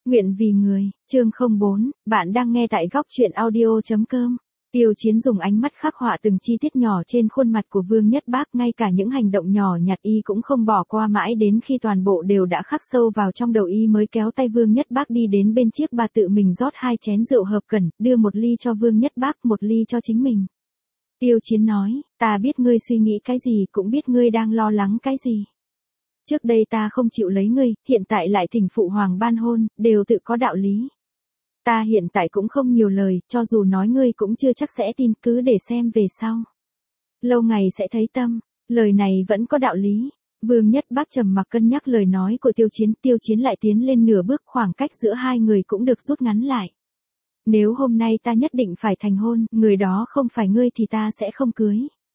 Nguyện vì người, chương 04, bạn đang nghe tại góc truyện audio.com. Tiêu Chiến dùng ánh mắt khắc họa từng chi tiết nhỏ trên khuôn mặt của Vương Nhất Bác, ngay cả những hành động nhỏ nhặt y cũng không bỏ qua, mãi đến khi toàn bộ đều đã khắc sâu vào trong đầu y mới kéo tay Vương Nhất Bác đi đến bên chiếc bà, tự mình rót 2 chén rượu hợp cẩn, đưa một ly cho Vương Nhất Bác, một ly cho chính mình. Tiêu Chiến nói, ta biết ngươi suy nghĩ cái gì, cũng biết ngươi đang lo lắng cái gì. Trước đây ta không chịu lấy ngươi, hiện tại lại thỉnh phụ hoàng ban hôn, đều tự có đạo lý. Ta hiện tại cũng không nhiều lời, cho dù nói ngươi cũng chưa chắc sẽ tin, cứ để xem về sau. Lâu ngày sẽ thấy tâm, lời này vẫn có đạo lý. Vương Nhất Bác trầm mặc cân nhắc lời nói của Tiêu Chiến lại tiến lên nửa bước, khoảng cách giữa hai người cũng được rút ngắn lại. Nếu hôm nay ta nhất định phải thành hôn, người đó không phải ngươi thì ta sẽ không cưới.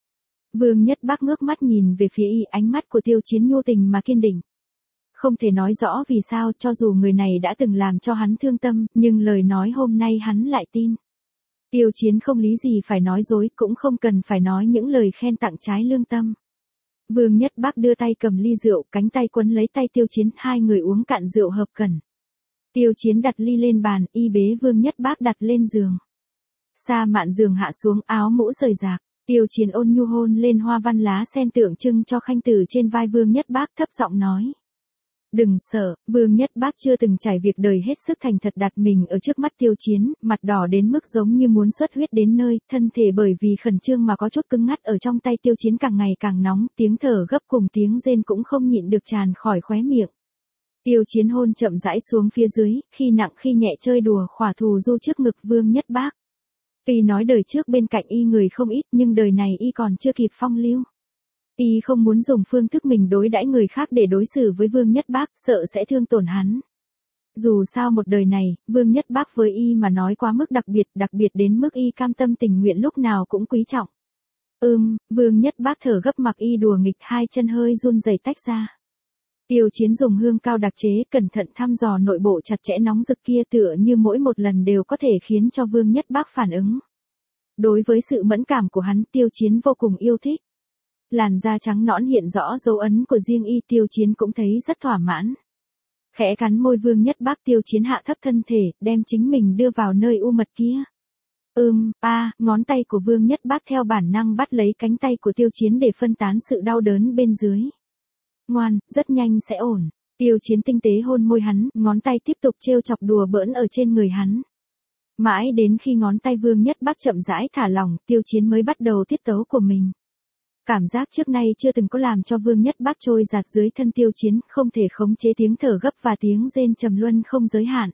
Vương Nhất Bác ngước mắt nhìn về phía y, ánh mắt của Tiêu Chiến nhu tình mà kiên định. Không thể nói rõ vì sao, cho dù người này đã từng làm cho hắn thương tâm, nhưng lời nói hôm nay hắn lại tin. Tiêu Chiến không lý gì phải nói dối, cũng không cần phải nói những lời khen tặng trái lương tâm. Vương Nhất Bác đưa tay cầm ly rượu, cánh tay quấn lấy tay Tiêu Chiến, hai người uống cạn rượu hợp cẩn. Tiêu Chiến đặt ly lên bàn, y bế Vương Nhất Bác đặt lên giường. Sa mạn giường hạ xuống, áo mũ rời rạc. Tiêu Chiến ôn nhu hôn lên hoa văn lá sen tượng trưng cho khanh tử trên vai Vương Nhất Bác, thấp giọng nói. Đừng sợ, Vương Nhất Bác chưa từng trải việc đời hết sức thành thật đặt mình ở trước mắt Tiêu Chiến, mặt đỏ đến mức giống như muốn xuất huyết đến nơi, thân thể bởi vì khẩn trương mà có chút cứng ngắt ở trong tay Tiêu Chiến càng ngày càng nóng, tiếng thở gấp cùng tiếng rên cũng không nhịn được tràn khỏi khóe miệng. Tiêu Chiến hôn chậm rãi xuống phía dưới, khi nặng khi nhẹ chơi đùa khỏa thù du trước ngực Vương Nhất Bác. Vì nói đời trước bên cạnh y người không ít, nhưng đời này y còn chưa kịp phong lưu. Y không muốn dùng phương thức mình đối đãi người khác để đối xử với Vương Nhất Bác, sợ sẽ thương tổn hắn. Dù sao một đời này, Vương Nhất Bác với y mà nói quá mức đặc biệt đến mức y cam tâm tình nguyện lúc nào cũng quý trọng. Vương Nhất Bác thở gấp mặc y đùa nghịch, hai chân hơi run rẩy tách ra. Tiêu Chiến dùng hương cao đặc chế, cẩn thận thăm dò nội bộ chặt chẽ nóng rực kia, tựa như mỗi một lần đều có thể khiến cho Vương Nhất Bác phản ứng. Đối với sự mẫn cảm của hắn, Tiêu Chiến vô cùng yêu thích. Làn da trắng nõn hiện rõ dấu ấn của riêng y, Tiêu Chiến cũng thấy rất thỏa mãn. Khẽ cắn môi Vương Nhất Bác, Tiêu Chiến hạ thấp thân thể, đem chính mình đưa vào nơi u mật kia. Ngón tay của Vương Nhất Bác theo bản năng bắt lấy cánh tay của Tiêu Chiến để phân tán sự đau đớn bên dưới. Ngoan, rất nhanh sẽ ổn. Tiêu Chiến tinh tế hôn môi hắn, ngón tay tiếp tục trêu chọc đùa bỡn ở trên người hắn. Mãi đến khi ngón tay Vương Nhất Bác chậm rãi thả lỏng, Tiêu Chiến mới bắt đầu tiết tấu của mình. Cảm giác trước nay chưa từng có làm cho Vương Nhất Bác trôi dạt dưới thân Tiêu Chiến, không thể khống chế tiếng thở gấp và tiếng rên trầm luân không giới hạn.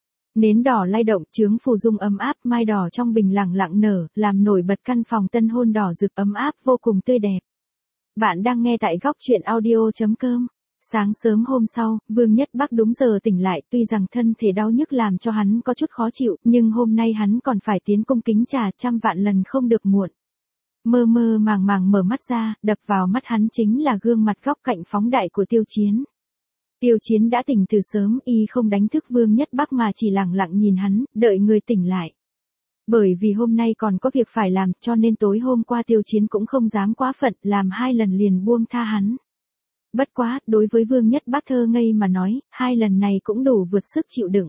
Nến đỏ lay động, chướng phù dung ấm áp, mai đỏ trong bình lặng lặng nở, làm nổi bật căn phòng tân hôn đỏ rực ấm áp vô cùng tươi đẹp. Bạn đang nghe tại góc truyện audio.com. Sáng sớm hôm sau, Vương Nhất Bác đúng giờ tỉnh lại, tuy rằng thân thể đau nhức làm cho hắn có chút khó chịu, nhưng hôm nay hắn còn phải tiến cung kính trà, trăm vạn lần không được muộn. Mơ mơ màng màng mở mắt ra, đập vào mắt hắn chính là gương mặt góc cạnh phóng đại của Tiêu Chiến. Tiêu Chiến đã tỉnh từ sớm, y không đánh thức Vương Nhất Bác mà chỉ lặng lặng nhìn hắn, đợi người tỉnh lại. Bởi vì hôm nay còn có việc phải làm, cho nên tối hôm qua Tiêu Chiến cũng không dám quá phận, làm 2 lần liền buông tha hắn. Bất quá, đối với Vương Nhất Bác thơ ngây mà nói, 2 lần này cũng đủ vượt sức chịu đựng.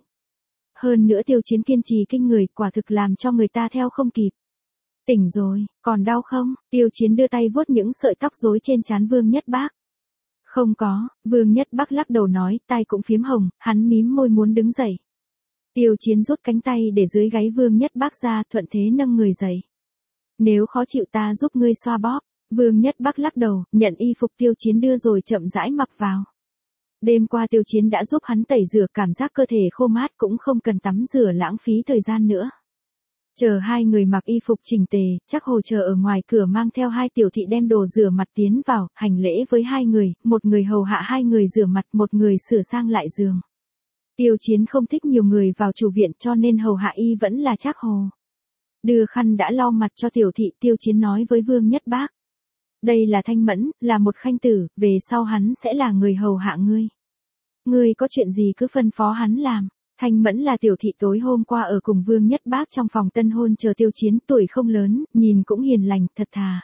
Hơn nữa Tiêu Chiến kiên trì kinh người, quả thực làm cho người ta theo không kịp. Tỉnh rồi, còn đau không? Tiêu Chiến đưa tay vuốt những sợi tóc rối trên trán Vương Nhất Bác. Không có, Vương Nhất Bác lắc đầu nói, tai cũng phím hồng, hắn mím môi muốn đứng dậy. Tiêu Chiến rút cánh tay để dưới gáy Vương Nhất Bác ra, thuận thế nâng người dậy. Nếu khó chịu ta giúp ngươi xoa bóp. Vương Nhất Bác lắc đầu, nhận y phục Tiêu Chiến đưa rồi chậm rãi mặc vào. Đêm qua Tiêu Chiến đã giúp hắn tẩy rửa, cảm giác cơ thể khô mát, cũng không cần tắm rửa lãng phí thời gian nữa. Chờ hai người mặc y phục chỉnh tề, chắc Hồ chờ ở ngoài cửa mang theo 2 tiểu thị đem đồ rửa mặt tiến vào, hành lễ với 2 người, một người hầu hạ 2 người rửa mặt, một người sửa sang lại giường. Tiêu Chiến không thích nhiều người vào chủ viện, cho nên hầu hạ y vẫn là Trác Hồ. Đưa khăn đã lau mặt cho tiểu thị, Tiêu Chiến nói với Vương Nhất Bác. Đây là Thanh Mẫn, là một khanh tử, về sau hắn sẽ là người hầu hạ ngươi. Ngươi có chuyện gì cứ phân phó hắn làm. Thanh Mẫn là tiểu thị tối hôm qua ở cùng Vương Nhất Bác trong phòng tân hôn chờ Tiêu Chiến, tuổi không lớn, nhìn cũng hiền lành, thật thà.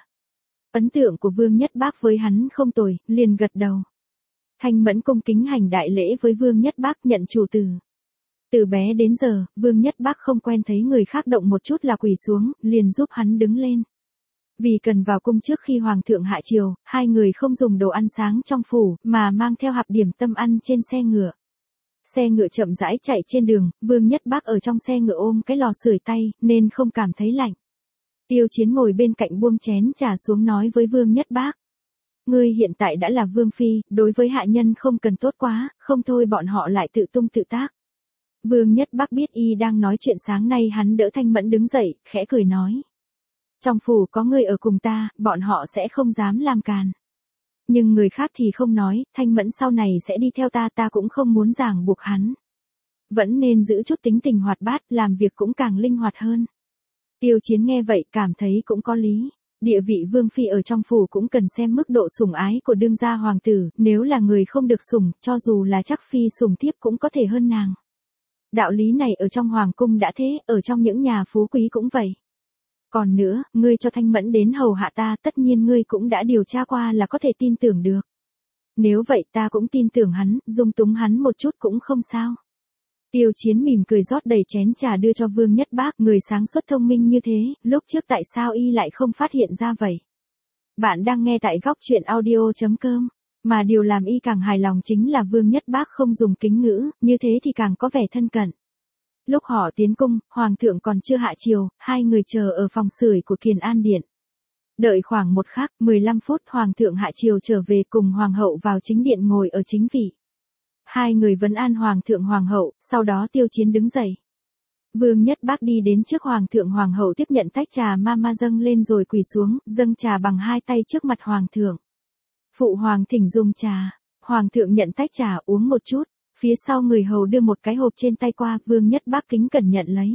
Ấn tượng của Vương Nhất Bác với hắn không tồi, liền gật đầu. Thanh Mẫn cung kính hành đại lễ với Vương Nhất Bác, nhận chủ tử. Từ bé đến giờ, Vương Nhất Bác không quen thấy người khác động một chút là quỳ xuống, liền giúp hắn đứng lên. Vì cần vào cung trước khi Hoàng thượng hạ triều, hai người không dùng đồ ăn sáng trong phủ, mà mang theo hạp điểm tâm ăn trên xe ngựa. Xe ngựa chậm rãi chạy trên đường, Vương Nhất Bác ở trong xe ngựa ôm cái lò sưởi tay, nên không cảm thấy lạnh. Tiêu Chiến ngồi bên cạnh buông chén trà xuống nói với Vương Nhất Bác. Ngươi hiện tại đã là vương phi, đối với hạ nhân không cần tốt quá, không thôi bọn họ lại tự tung tự tác. Vương Nhất Bác biết y đang nói chuyện sáng nay, hắn đỡ Thanh Mẫn đứng dậy, khẽ cười nói. Trong phủ có người ở cùng ta, bọn họ sẽ không dám làm càn. Nhưng người khác thì không nói, Thanh Mẫn sau này sẽ đi theo ta, ta cũng không muốn ràng buộc hắn. Vẫn nên giữ chút tính tình hoạt bát, làm việc cũng càng linh hoạt hơn. Tiêu Chiến nghe vậy cảm thấy cũng có lý. Địa vị vương phi ở trong phủ cũng cần xem mức độ sủng ái của đương gia hoàng tử, nếu là người không được sủng, cho dù là chắc phi sủng thiếp cũng có thể hơn nàng. Đạo lý này ở trong hoàng cung đã thế, ở trong những nhà phú quý cũng vậy. Còn nữa, ngươi cho Thanh Mẫn đến hầu hạ ta, tất nhiên ngươi cũng đã điều tra qua là có thể tin tưởng được. Nếu vậy ta cũng tin tưởng hắn, dung túng hắn một chút cũng không sao. Tiêu Chiến mỉm cười rót đầy chén trà đưa cho Vương Nhất Bác, người sáng suốt thông minh như thế, lúc trước tại sao y lại không phát hiện ra vậy? Bạn đang nghe tại góc truyện audio.com, mà điều làm y càng hài lòng chính là Vương Nhất Bác không dùng kính ngữ, như thế thì càng có vẻ thân cận. Lúc họ tiến cung, Hoàng thượng còn chưa hạ triều, hai người chờ ở phòng sưởi của Kiền An Điện. Đợi khoảng 15 phút Hoàng thượng hạ triều trở về cùng Hoàng hậu vào chính điện ngồi ở chính vị. Hai người vấn an Hoàng thượng Hoàng hậu, sau đó Tiêu Chiến đứng dậy. Vương Nhất Bác đi đến trước Hoàng thượng Hoàng hậu tiếp nhận tách trà ma dâng lên rồi quỳ xuống, dâng trà bằng hai tay trước mặt Hoàng thượng. Phụ Hoàng thỉnh dùng trà. Hoàng thượng nhận tách trà uống một chút, phía sau người hầu đưa một cái hộp trên tay qua, Vương Nhất Bác kính cẩn nhận lấy.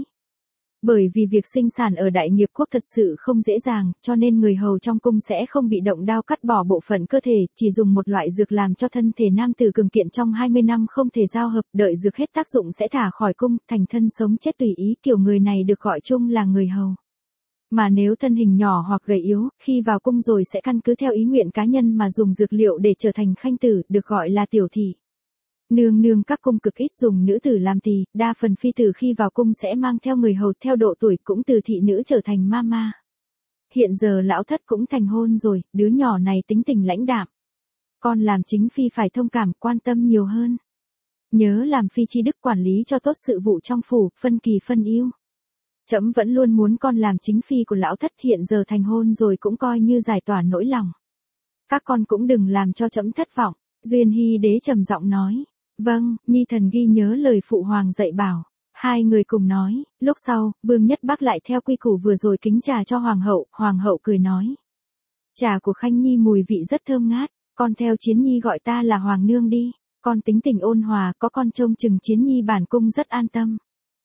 Bởi vì việc sinh sản ở Đại Nghiệp Quốc thật sự không dễ dàng, cho nên người hầu trong cung sẽ không bị động đao cắt bỏ bộ phận cơ thể, chỉ dùng một loại dược làm cho thân thể nam tử cường kiện trong 20 năm không thể giao hợp, đợi dược hết tác dụng sẽ thả khỏi cung, thành thân sống chết tùy ý, kiểu người này được gọi chung là người hầu. Mà nếu thân hình nhỏ hoặc gầy yếu, khi vào cung rồi sẽ căn cứ theo ý nguyện cá nhân mà dùng dược liệu để trở thành khanh tử, được gọi là tiểu thị. Nương nương các cung cực ít dùng nữ tử làm tỳ, đa phần phi tử khi vào cung sẽ mang theo người hầu theo độ tuổi, cũng từ thị nữ trở thành mama. Hiện giờ lão thất cũng thành hôn rồi, đứa nhỏ này tính tình lãnh đạm. Con làm chính phi phải thông cảm, quan tâm nhiều hơn. Nhớ làm phi chi đức, quản lý cho tốt sự vụ trong phủ, phân kỳ phân ưu. Trẫm vẫn luôn muốn con làm chính phi của lão thất, hiện giờ thành hôn rồi cũng coi như giải tỏa nỗi lòng. Các con cũng đừng làm cho trẫm thất vọng. Duyên Hy đế trầm giọng nói. Vâng, nhi thần ghi nhớ lời phụ hoàng dạy bảo. Hai người cùng nói, lúc sau, Vương Nhất Bác lại theo quy củ vừa rồi kính trà cho hoàng hậu cười nói. Trà của Khanh Nhi mùi vị rất thơm ngát, con theo Chiến Nhi gọi ta là Hoàng nương đi, con tính tình ôn hòa, có con trông chừng Chiến Nhi bản cung rất an tâm.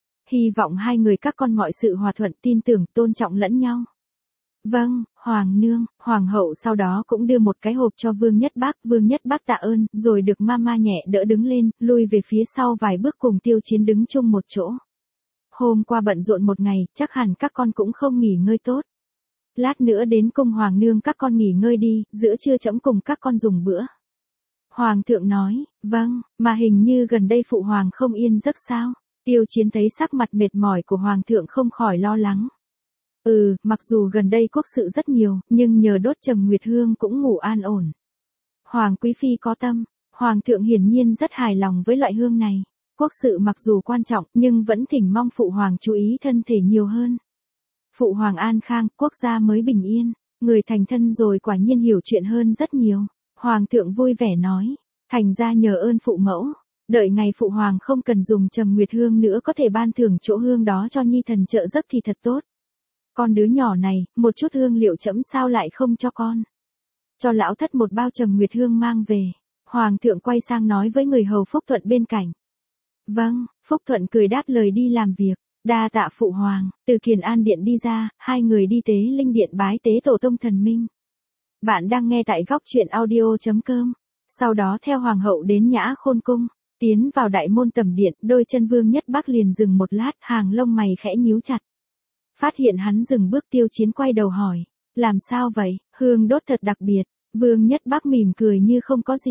Hy vọng hai người các con mọi sự hòa thuận, tin tưởng, tôn trọng lẫn nhau. Vâng, Hoàng nương. Hoàng hậu sau đó cũng đưa một cái hộp cho Vương Nhất Bác tạ ơn, rồi được mama nhẹ đỡ đứng lên, lui về phía sau vài bước cùng Tiêu Chiến đứng chung một chỗ. Hôm qua bận rộn một ngày, chắc hẳn các con cũng không nghỉ ngơi tốt. Lát nữa đến cung Hoàng nương các con nghỉ ngơi đi, giữa trưa trẫm cùng các con dùng bữa. Hoàng thượng nói, vâng, mà hình như gần đây phụ hoàng không yên giấc sao? Tiêu Chiến thấy sắc mặt mệt mỏi của Hoàng thượng không khỏi lo lắng. Mặc dù gần đây quốc sự rất nhiều, nhưng nhờ đốt trầm nguyệt hương cũng ngủ an ổn. Hoàng quý phi có tâm, Hoàng thượng hiển nhiên rất hài lòng với loại hương này. Quốc sự mặc dù quan trọng, nhưng vẫn thỉnh mong phụ hoàng chú ý thân thể nhiều hơn. Phụ hoàng an khang, quốc gia mới bình yên, người thành thân rồi quả nhiên hiểu chuyện hơn rất nhiều. Hoàng thượng vui vẻ nói, thành ra nhờ ơn phụ mẫu, đợi ngày phụ hoàng không cần dùng trầm nguyệt hương nữa có thể ban thưởng chỗ hương đó cho nhi thần trợ giấc thì thật tốt. Con đứa nhỏ này, một chút hương liệu trẫm sao lại không cho con. Cho lão thất một bao trầm nguyệt hương mang về. Hoàng thượng quay sang nói với người hầu Phúc Thuận bên cạnh. Vâng, Phúc Thuận cười đáp lời đi làm việc. Đa tạ phụ hoàng. Từ Kiền An Điện đi ra, hai người đi tế linh điện bái tế tổ tông thần minh. Bạn đang nghe tại góc truyện audio.com. Sau đó theo hoàng hậu đến Nhã Khôn cung, tiến vào đại môn tầm điện, đôi chân Vương Nhất Bác liền dừng một lát, hàng lông mày khẽ nhíu chặt. Phát hiện hắn dừng bước, Tiêu Chiến quay đầu hỏi, làm sao vậy? Hương đốt thật đặc biệt. Vương Nhất Bác mỉm cười như không có gì.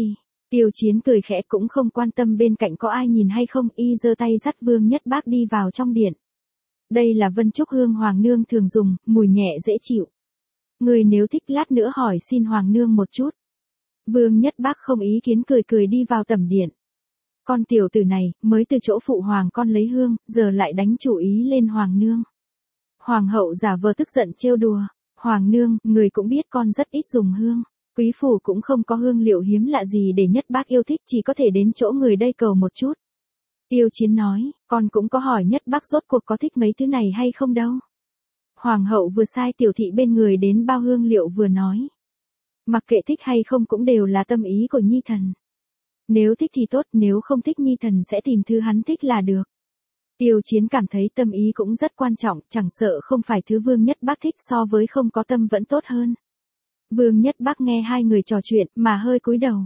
Tiêu Chiến cười khẽ cũng không quan tâm bên cạnh có ai nhìn hay không, y giơ tay dắt Vương Nhất Bác đi vào trong điện. Đây là Vân Trúc hương Hoàng nương thường dùng, mùi nhẹ dễ chịu. Người nếu thích lát nữa hỏi xin Hoàng nương một chút. Vương Nhất Bác không ý kiến cười cười đi vào tẩm điện. Con tiểu tử này, mới từ chỗ phụ hoàng con lấy hương, giờ lại đánh chủ ý lên Hoàng nương. Hoàng hậu giả vờ tức giận trêu đùa. Hoàng nương, người cũng biết con rất ít dùng hương. Quý phủ cũng không có hương liệu hiếm lạ gì để Nhất Bác yêu thích, chỉ có thể đến chỗ người đây cầu một chút. Tiêu Chiến nói, con cũng có hỏi Nhất Bác rốt cuộc có thích mấy thứ này hay không đâu. Hoàng hậu vừa sai tiểu thị bên người đến bao hương liệu vừa nói. Mặc kệ thích hay không cũng đều là tâm ý của nhi thần. Nếu thích thì tốt, nếu không thích nhi thần sẽ tìm thứ hắn thích là được. Tiêu Chiến cảm thấy tâm ý cũng rất quan trọng, chẳng sợ không phải thứ Vương Nhất Bác thích, so với không có tâm vẫn tốt hơn. Vương Nhất Bác nghe hai người trò chuyện mà hơi cúi đầu.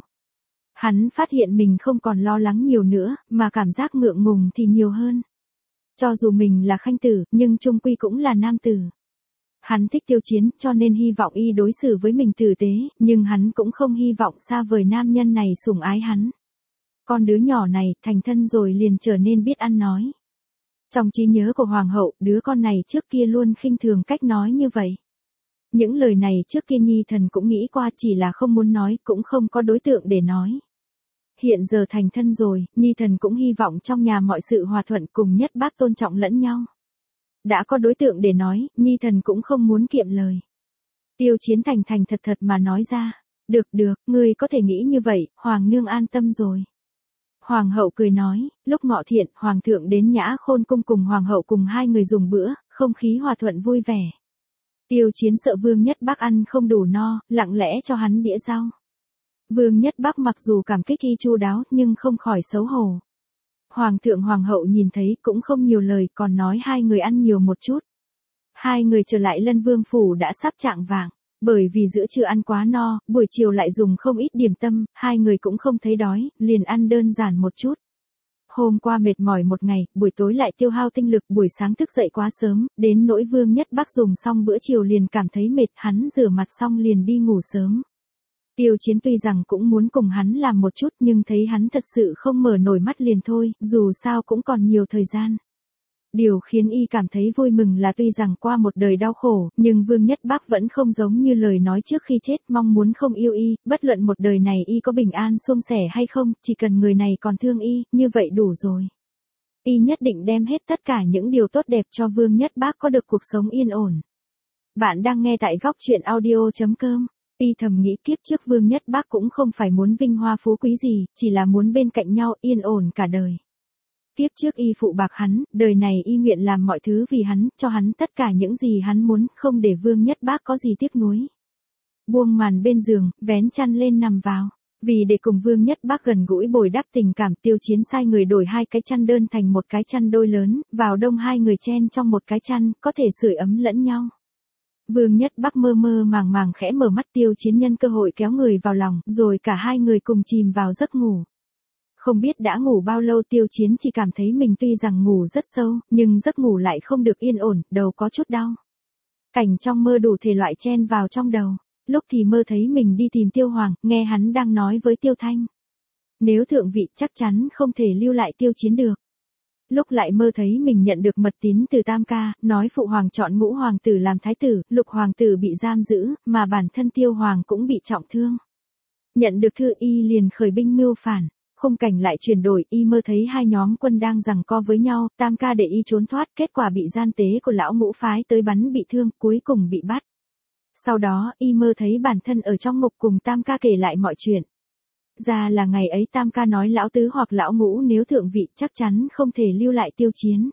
Hắn phát hiện mình không còn lo lắng nhiều nữa, mà cảm giác ngượng ngùng thì nhiều hơn. Cho dù mình là khanh tử, nhưng chung quy cũng là nam tử. Hắn thích Tiêu Chiến cho nên hy vọng y đối xử với mình tử tế, nhưng hắn cũng không hy vọng xa vời nam nhân này sủng ái hắn. Con đứa nhỏ này thành thân rồi liền trở nên biết ăn nói. Trong trí nhớ của Hoàng hậu, đứa con này trước kia luôn khinh thường cách nói như vậy. Những lời này trước kia nhi thần cũng nghĩ qua, chỉ là không muốn nói, cũng không có đối tượng để nói. Hiện giờ thành thân rồi, nhi thần cũng hy vọng trong nhà mọi sự hòa thuận, cùng Nhất Bác tôn trọng lẫn nhau. Đã có đối tượng để nói, nhi thần cũng không muốn kiệm lời. Tiêu Chiến thành thành thật thật mà nói ra. Được, ngươi có thể nghĩ như vậy, Hoàng nương an tâm rồi. Hoàng hậu cười nói, lúc ngọ thiện, Hoàng thượng đến Nhã Khôn cung cùng Hoàng hậu cùng hai người dùng bữa, không khí hòa thuận vui vẻ. Tiêu Chiến sợ Vương Nhất Bác ăn không đủ no, lặng lẽ cho hắn đĩa rau. Vương Nhất Bác mặc dù cảm kích y chu đáo, nhưng không khỏi xấu hổ. Hoàng thượng Hoàng hậu nhìn thấy cũng không nhiều lời, còn nói hai người ăn nhiều một chút. Hai người trở lại Lân Vương phủ đã sắp chạng vạng, bởi vì giữa trưa ăn quá no, buổi chiều lại dùng không ít điểm tâm, hai người cũng không thấy đói, liền ăn đơn giản một chút. Hôm qua mệt mỏi một ngày, buổi tối lại tiêu hao tinh lực, buổi sáng thức dậy quá sớm, đến nỗi Vương Nhất Bác dùng xong bữa chiều liền cảm thấy mệt, hắn rửa mặt xong liền đi ngủ sớm. Tiêu Chiến tuy rằng cũng muốn cùng hắn làm một chút, nhưng thấy hắn thật sự không mở nổi mắt liền thôi, dù sao cũng còn nhiều thời gian. Điều khiến y cảm thấy vui mừng là tuy rằng qua một đời đau khổ, nhưng Vương Nhất Bác vẫn không giống như lời nói trước khi chết, mong muốn không yêu y, bất luận một đời này y có bình an suôn sẻ hay không, chỉ cần người này còn thương y, như vậy đủ rồi. Y nhất định đem hết tất cả những điều tốt đẹp cho Vương Nhất Bác có được cuộc sống yên ổn. Bạn đang nghe tại góc truyện audio.com. Y thầm nghĩ kiếp trước Vương Nhất Bác cũng không phải muốn vinh hoa phú quý gì, chỉ là muốn bên cạnh nhau yên ổn cả đời. Kiếp trước y phụ bạc hắn, đời này y nguyện làm mọi thứ vì hắn, cho hắn tất cả những gì hắn muốn, không để Vương Nhất Bác có gì tiếc nuối. Buông màn bên giường, vén chăn lên nằm vào. Vì để cùng Vương Nhất Bác gần gũi bồi đắp tình cảm, Tiêu Chiến sai người đổi hai cái chăn đơn thành một cái chăn đôi lớn, vào đông hai người chen trong một cái chăn, có thể sưởi ấm lẫn nhau. Vương Nhất Bác mơ mơ màng màng khẽ mở mắt, Tiêu Chiến nhân cơ hội kéo người vào lòng, rồi cả hai người cùng chìm vào giấc ngủ. Không biết đã ngủ bao lâu, Tiêu Chiến chỉ cảm thấy mình tuy rằng ngủ rất sâu, nhưng giấc ngủ lại không được yên ổn, đầu có chút đau. Cảnh trong mơ đủ thể loại chen vào trong đầu. Lúc thì mơ thấy mình đi tìm Tiêu Hoàng, nghe hắn đang nói với Tiêu Thanh. Nếu thượng vị chắc chắn không thể lưu lại Tiêu Chiến được. Lúc lại mơ thấy mình nhận được mật tín từ Tam Ca, nói phụ hoàng chọn Ngũ hoàng tử làm thái tử, Lục hoàng tử bị giam giữ, mà bản thân Tiêu Hoàng cũng bị trọng thương. Nhận được thư y liền khởi binh mưu phản. Khung cảnh lại chuyển đổi, y mơ thấy hai nhóm quân đang giằng co với nhau, Tam Ca để y trốn thoát, kết quả bị gian tế của lão Ngũ phái tới bắn bị thương, cuối cùng bị bắt. Sau đó, y mơ thấy bản thân ở trong ngục cùng Tam Ca kể lại mọi chuyện. Ra là ngày ấy Tam Ca nói lão Tứ hoặc lão Ngũ nếu thượng vị chắc chắn không thể lưu lại Tiêu Chiến.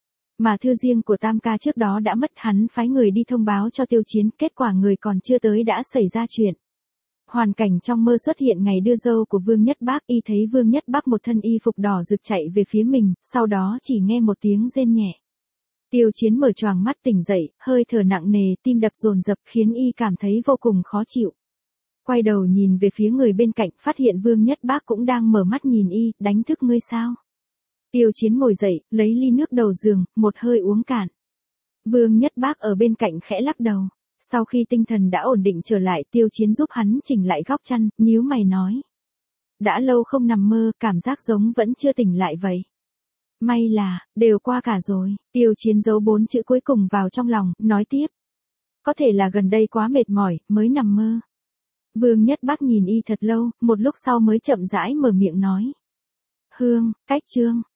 Mà thư riêng của Tam Ca trước đó đã mất, hắn phái người đi thông báo cho Tiêu Chiến, kết quả người còn chưa tới đã xảy ra chuyện. Hoàn cảnh trong mơ xuất hiện ngày đưa dâu của Vương Nhất Bác, y thấy Vương Nhất Bác một thân y phục đỏ rực chạy về phía mình, sau đó chỉ nghe một tiếng rên nhẹ. Tiêu Chiến mở choàng mắt tỉnh dậy, hơi thở nặng nề, tim đập dồn dập khiến y cảm thấy vô cùng khó chịu. Quay đầu nhìn về phía người bên cạnh, phát hiện Vương Nhất Bác cũng đang mở mắt nhìn y, đánh thức ngươi sao? Tiêu Chiến ngồi dậy, lấy ly nước đầu giường, một hơi uống cạn. Vương Nhất Bác ở bên cạnh khẽ lắc đầu. Sau khi tinh thần đã ổn định trở lại, Tiêu Chiến giúp hắn chỉnh lại góc chăn, nhíu mày nói. đã lâu không nằm mơ, cảm giác giống vẫn chưa tỉnh lại vậy. May là, đều qua cả rồi, Tiêu Chiến giấu 4 chữ cuối cùng vào trong lòng, nói tiếp. Có thể là gần đây quá mệt mỏi, mới nằm mơ. Vương Nhất Bắc nhìn y thật lâu, một lúc sau mới chậm rãi mở miệng nói. Hương, cách Trương,